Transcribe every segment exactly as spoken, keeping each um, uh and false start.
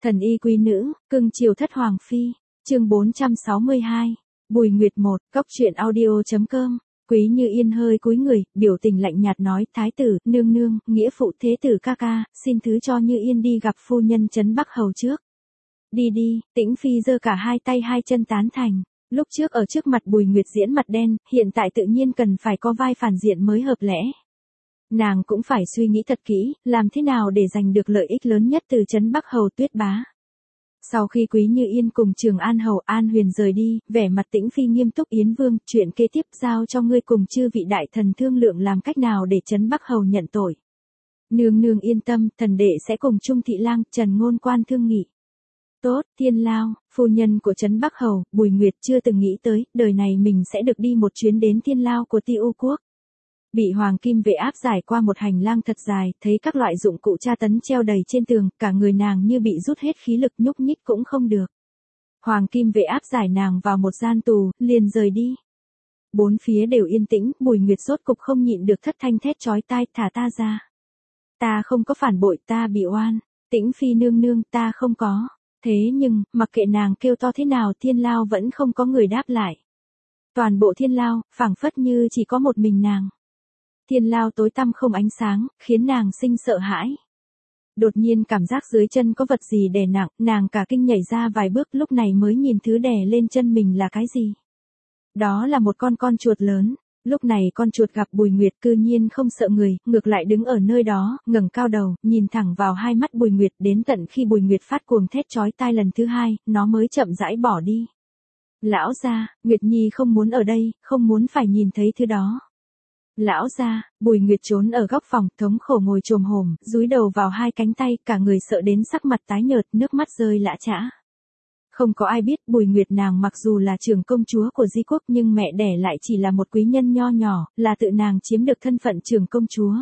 Thần y quý nữ, cưng chiều thất hoàng phi, chương bốn trăm sáu mươi hai, Bùi Nguyệt một, Cốc truyện audio.com, Quý Như Yên hơi cúi người, biểu tình lạnh nhạt nói, thái tử, nương nương, nghĩa phụ thế tử ca ca, xin thứ cho Như Yên đi gặp phu nhân trấn Bắc Hầu trước. Đi đi, Tĩnh Phi giơ cả hai tay hai chân tán thành, lúc trước ở trước mặt Bùi Nguyệt diễn mặt đen, hiện tại tự nhiên cần phải có vai phản diện mới hợp lẽ. Nàng cũng phải suy nghĩ thật kỹ, làm thế nào để giành được lợi ích lớn nhất từ trấn Bắc Hầu Tuyết Bá. Sau khi Quý Như Yên cùng Trường An Hầu An Huyền rời đi, vẻ mặt Tĩnh Phi nghiêm túc, Yến Vương, chuyện kế tiếp giao cho ngươi cùng chư vị đại thần thương lượng làm cách nào để trấn Bắc Hầu nhận tội. Nương nương yên tâm, thần đệ sẽ cùng Trung Thị Lang, Trần Ngôn Quan thương nghị. Tốt, Thiên Lao, phu nhân của trấn Bắc Hầu, Bùi Nguyệt chưa từng nghĩ tới, đời này mình sẽ được đi một chuyến đến Thiên Lao của Ti U Quốc. Bị Hoàng Kim vệ áp giải qua một hành lang thật dài, thấy các loại dụng cụ tra tấn treo đầy trên tường, cả người nàng như bị rút hết khí lực, nhúc nhích cũng không được. Hoàng Kim vệ áp giải nàng vào một gian tù, liền rời đi. Bốn phía đều yên tĩnh, Bùi Nguyệt rốt cục không nhịn được thất thanh thét chói tai, thả ta ra. Ta không có phản bội, ta bị oan. Tĩnh Phi nương nương, ta không có. Thế nhưng, mặc kệ nàng kêu to thế nào, Thiên Lao vẫn không có người đáp lại. Toàn bộ Thiên Lao, phảng phất như chỉ có một mình nàng. Thiên Lao tối tăm không ánh sáng, khiến nàng sinh sợ hãi. Đột nhiên cảm giác dưới chân có vật gì đè nặng, nàng cả kinh nhảy ra vài bước, lúc này mới nhìn thứ đè lên chân mình là cái gì. Đó là một con con chuột lớn. Lúc này con chuột gặp Bùi Nguyệt cư nhiên không sợ người, ngược lại đứng ở nơi đó, ngẩng cao đầu, nhìn thẳng vào hai mắt Bùi Nguyệt, đến tận khi Bùi Nguyệt phát cuồng thét chói tai lần thứ hai, nó mới chậm rãi bỏ đi. Lão gia, Nguyệt Nhi không muốn ở đây, không muốn phải nhìn thấy thứ đó. Lão gia, Bùi Nguyệt trốn ở góc phòng, thống khổ ngồi chồm hổm, dúi đầu vào hai cánh tay, cả người sợ đến sắc mặt tái nhợt, nước mắt rơi lã chã. Không có ai biết Bùi Nguyệt nàng mặc dù là trưởng công chúa của Di Quốc nhưng mẹ đẻ lại chỉ là một quý nhân nho nhỏ, là tự nàng chiếm được thân phận trưởng công chúa.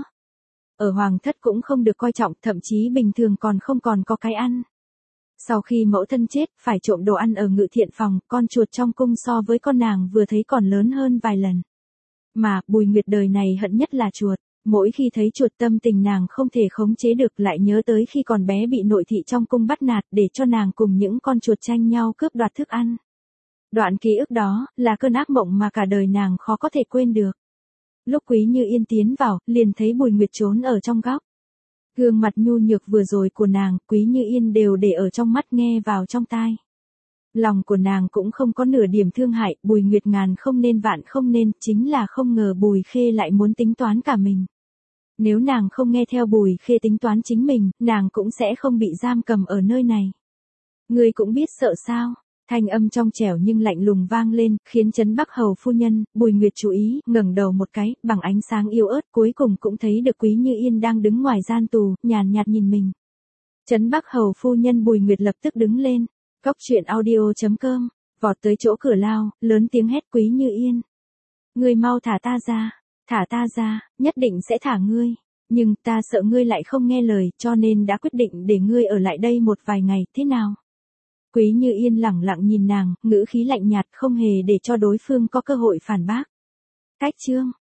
Ở hoàng thất cũng không được coi trọng, thậm chí bình thường còn không còn có cái ăn. Sau khi mẫu thân chết, phải trộm đồ ăn ở ngự thiện phòng, con chuột trong cung so với con nàng vừa thấy còn lớn hơn vài lần. Mà, Bùi Nguyệt đời này hận nhất là chuột. Mỗi khi thấy chuột tâm tình nàng không thể khống chế được, lại nhớ tới khi còn bé bị nội thị trong cung bắt nạt để cho nàng cùng những con chuột tranh nhau cướp đoạt thức ăn. Đoạn ký ức đó, là cơn ác mộng mà cả đời nàng khó có thể quên được. Lúc Quý Như Yên tiến vào, liền thấy Bùi Nguyệt trốn ở trong góc. Gương mặt nhu nhược vừa rồi của nàng, Quý Như Yên đều để ở trong mắt nghe vào trong tai. Lòng của nàng cũng không có nửa điểm thương hại, Bùi Nguyệt ngàn không nên vạn không nên, chính là không ngờ Bùi Khê lại muốn tính toán cả mình. Nếu nàng không nghe theo Bùi Khê tính toán chính mình, nàng cũng sẽ không bị giam cầm ở nơi này. Ngươi cũng biết sợ sao? Thanh âm trong trẻo nhưng lạnh lùng vang lên, khiến trấn Bắc Hầu phu nhân, Bùi Nguyệt chú ý, ngẩng đầu một cái, bằng ánh sáng yếu ớt cuối cùng cũng thấy được Quý Như Yên đang đứng ngoài gian tù, nhàn nhạt nhìn mình. Trấn Bắc Hầu phu nhân Bùi Nguyệt lập tức đứng lên. Cốc truyện audio.com, vọt tới chỗ cửa lao, lớn tiếng hét Quý Như Yên. Ngươi mau thả ta ra, thả ta ra, nhất định sẽ thả ngươi, nhưng ta sợ ngươi lại không nghe lời, cho nên đã quyết định để ngươi ở lại đây một vài ngày, thế nào? Quý Như Yên lẳng lặng nhìn nàng, ngữ khí lạnh nhạt không hề để cho đối phương có cơ hội phản bác. Cách chương,